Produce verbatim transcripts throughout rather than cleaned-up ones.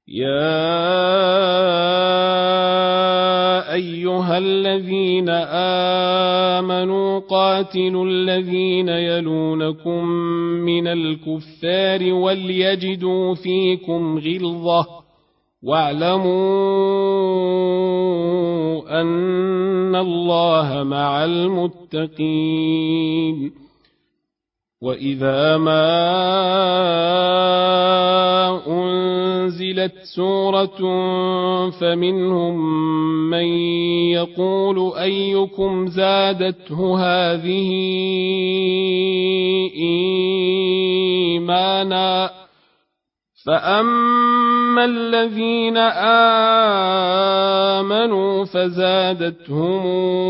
يا أيها الذين آمنوا قاتلوا الذين يلونكم من الكفار وليجدوا فيكم غلظة واعلموا أن الله مع المتقين. وإذا ما أنزلت سورة فمنهم من يقول أيكم زادته هذه إيمانا فأما الذين آمنوا فزادتهم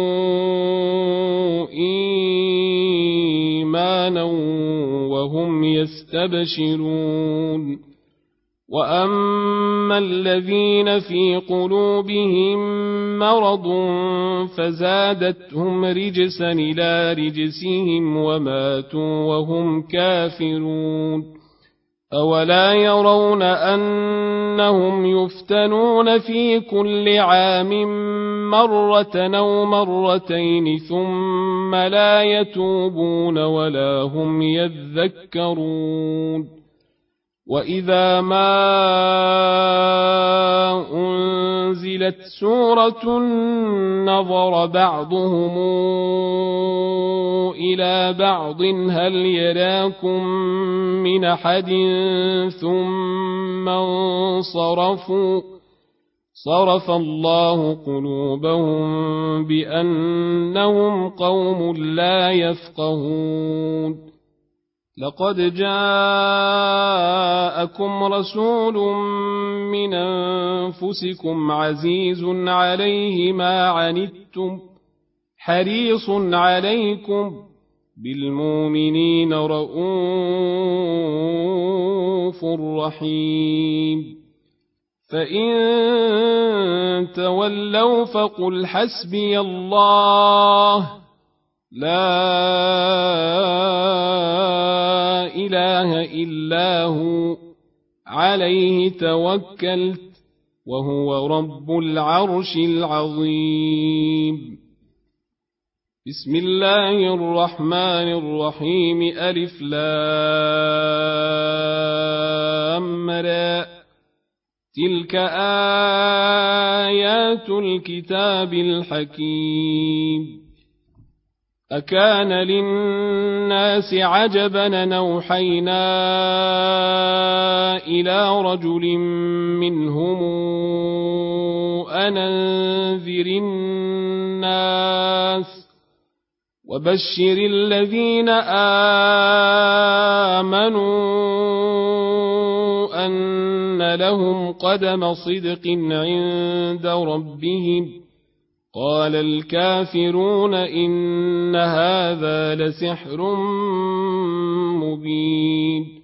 إيمانا وهم يستبشرون. وأما الذين في قلوبهم مرض فزادتهم رجسا إلى رجسهم وماتوا وهم كافرون. أولا يرون أنهم يفتنون في كل عام مرة أو مرتين ثم لا يتوبون ولا هم يذكرون. وإذا ما أنزلت سورة نظر بعضهم إلى بعض هل يراكم من أحد ثم انصرفوا صرف الله قلوبهم بأنهم قوم لا يفقهون. لقد جاءكم رسول من أنفسكم عزيز عليه ما عنتم حريص عليكم بالمؤمنين رءوف رحيم. فإن تولوا فقل حسبي الله لا إله إلا هو عليه توكلت وهو رب العرش العظيم. بسم الله الرحمن الرحيم. ألف لام را تلك آيات الكتاب الحكيم. أكان للناس عجبا نوحينا إلى رجل منهم أن أنذر الناس وبشر الذين آمنوا أن لهم قدم صدق عند ربهم. قال الكافرون إن هذا لسحر مبين.